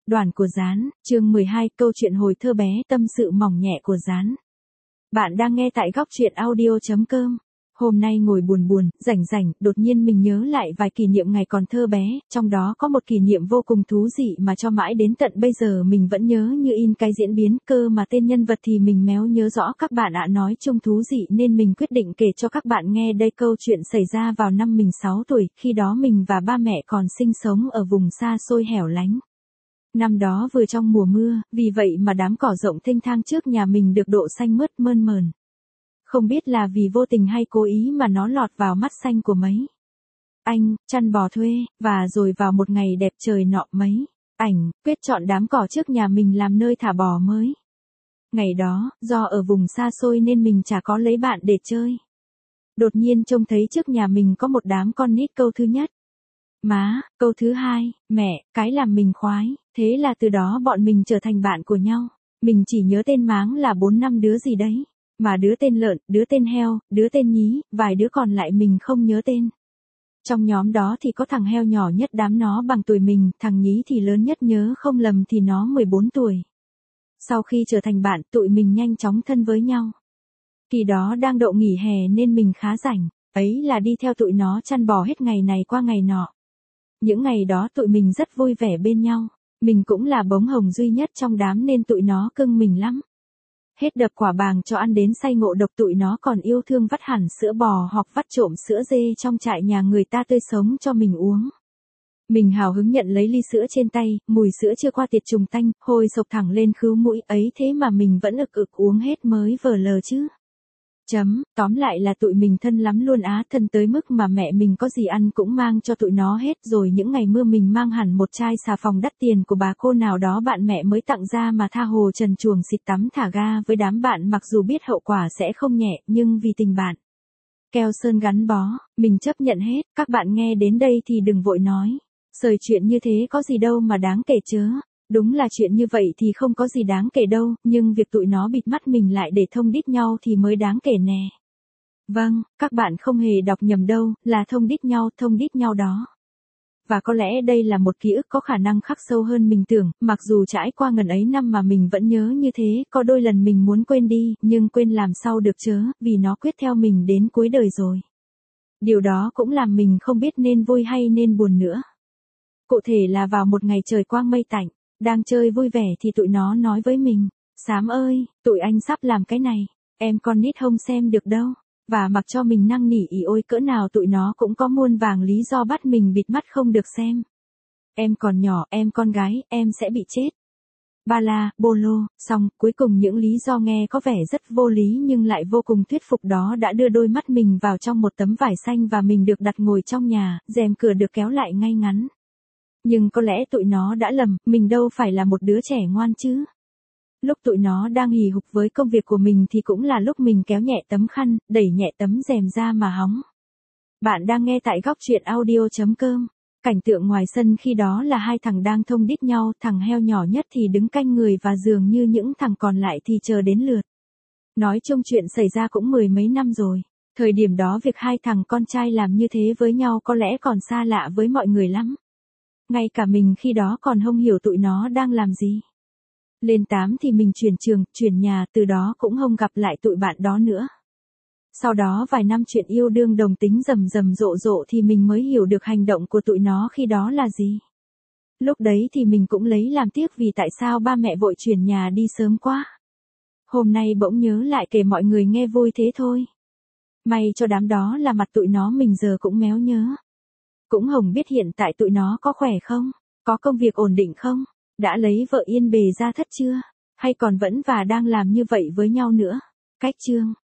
Đoàn của Gián, chương 12, câu chuyện hồi thơ bé, tâm sự mỏng nhẹ của Gián. Bạn đang nghe tại góc truyện audio.com. Hôm nay ngồi buồn, rảnh, đột nhiên mình nhớ lại vài kỷ niệm ngày còn thơ bé, trong đó có một kỷ niệm vô cùng thú vị mà cho mãi đến tận bây giờ mình vẫn nhớ như in cái diễn biến, cơ mà tên nhân vật thì mình méo nhớ rõ các bạn ạ. Nói chung thú vị nên mình quyết định kể cho các bạn nghe đây. Câu chuyện xảy ra vào năm mình 6 tuổi, khi đó mình và ba mẹ còn sinh sống ở vùng xa xôi hẻo lánh. Năm đó vừa trong mùa mưa, vì vậy mà đám cỏ rộng thênh thang trước nhà mình được độ xanh mướt mơn mởn. Không biết là vì vô tình hay cố ý mà nó lọt vào mắt xanh của mấy anh chăn bò thuê, và rồi vào một ngày đẹp trời nọ mấy anh quyết chọn đám cỏ trước nhà mình làm nơi thả bò mới. Ngày đó, do ở vùng xa xôi nên mình chả có lấy bạn để chơi. Đột nhiên trông thấy trước nhà mình có một đám con nít. Câu thứ nhất: má, câu thứ hai: mẹ, cái làm mình khoái. Thế là từ đó bọn mình trở thành bạn của nhau. Mình chỉ nhớ tên máng là 4-5 đứa gì đấy. Mà đứa tên lợn, đứa tên heo, đứa tên nhí, vài đứa còn lại mình không nhớ tên. Trong nhóm đó thì có thằng heo nhỏ nhất đám, nó bằng tuổi mình, thằng nhí thì lớn nhất, nhớ không lầm thì nó 14 tuổi. Sau khi trở thành bạn, tụi mình nhanh chóng thân với nhau. Kỳ đó đang đậu nghỉ hè nên mình khá rảnh, ấy là đi theo tụi nó chăn bò hết ngày này qua ngày nọ. Những ngày đó tụi mình rất vui vẻ bên nhau. Mình cũng là bống hồng duy nhất trong đám nên tụi nó cưng mình lắm. Hết đập quả bàng cho ăn đến say ngộ độc, tụi nó còn yêu thương vắt hẳn sữa bò hoặc vắt trộm sữa dê trong trại nhà người ta tươi sống cho mình uống. Mình hào hứng nhận lấy ly sữa trên tay, mùi sữa chưa qua tiệt trùng tanh, hôi sộc thẳng lên khứu mũi, ấy thế mà mình vẫn ực uống hết mới vờ lờ chứ. Tóm lại là tụi mình thân lắm luôn á, thân tới mức mà mẹ mình có gì ăn cũng mang cho tụi nó hết. Rồi những ngày mưa mình mang hẳn một chai xà phòng đắt tiền của bà cô nào đó bạn mẹ mới tặng ra mà tha hồ trần truồng xịt tắm thả ga với đám bạn, mặc dù biết hậu quả sẽ không nhẹ, nhưng vì tình bạn keo sơn gắn bó, mình chấp nhận hết. Các bạn nghe đến đây thì đừng vội nói sời chuyện như thế có gì đâu mà đáng kể chớ. Đúng là chuyện như vậy thì không có gì đáng kể đâu, nhưng việc tụi nó bịt mắt mình lại để thông đít nhau thì mới đáng kể nè. Vâng, các bạn không hề đọc nhầm đâu, là thông đít nhau đó. Và có lẽ đây là một ký ức có khả năng khắc sâu hơn mình tưởng, mặc dù trải qua ngần ấy năm mà mình vẫn nhớ như thế. Có đôi lần mình muốn quên đi, nhưng quên làm sao được chớ, vì nó quyết theo mình đến cuối đời rồi. Điều đó cũng làm mình không biết nên vui hay nên buồn nữa. Cụ thể là vào một ngày trời quang mây tạnh, đang chơi vui vẻ thì tụi nó nói với mình: Xám ơi, tụi anh sắp làm cái này, em con nít không xem được đâu. Và mặc cho mình năn nỉ ỉ ôi cỡ nào, tụi nó cũng có muôn vàng lý do bắt mình bịt mắt không được xem. Em còn nhỏ, em con gái, em sẽ bị chết. Ba la, bô lô, xong, cuối cùng những lý do nghe có vẻ rất vô lý nhưng lại vô cùng thuyết phục đó đã đưa đôi mắt mình vào trong một tấm vải xanh và mình được đặt ngồi trong nhà, rèm cửa được kéo lại ngay ngắn. Nhưng có lẽ tụi nó đã lầm, mình đâu phải là một đứa trẻ ngoan chứ. Lúc tụi nó đang hì hục với công việc của mình thì cũng là lúc mình kéo nhẹ tấm khăn, đẩy nhẹ tấm rèm ra mà hóng. Bạn đang nghe tại góc truyện audio.com. Cảnh tượng ngoài sân khi đó là hai thằng đang thông đít nhau, thằng heo nhỏ nhất thì đứng canh người và dường như những thằng còn lại thì chờ đến lượt. Nói chung chuyện xảy ra cũng 10 mấy năm rồi. Thời điểm đó việc hai thằng con trai làm như thế với nhau có lẽ còn xa lạ với mọi người lắm. Ngay cả mình khi đó còn không hiểu tụi nó đang làm gì. Lên 8 thì mình chuyển trường, chuyển nhà, từ đó cũng không gặp lại tụi bạn đó nữa. Sau đó vài năm chuyện yêu đương đồng tính rầm rộ thì mình mới hiểu được hành động của tụi nó khi đó là gì. Lúc đấy thì mình cũng lấy làm tiếc vì tại sao ba mẹ vội chuyển nhà đi sớm quá. Hôm nay bỗng nhớ lại kể mọi người nghe vui thế thôi. May cho đám đó là mặt tụi nó mình giờ cũng méo nhớ. Cũng hổng biết hiện tại tụi nó có khỏe không, có công việc ổn định không, đã lấy vợ yên bề ra thất chưa, hay còn vẫn và đang làm như vậy với nhau nữa. Cách chương